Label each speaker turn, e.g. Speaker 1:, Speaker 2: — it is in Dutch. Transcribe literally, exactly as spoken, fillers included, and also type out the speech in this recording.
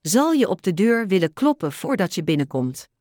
Speaker 1: zal je op de deur willen kloppen voordat je binnenkomt.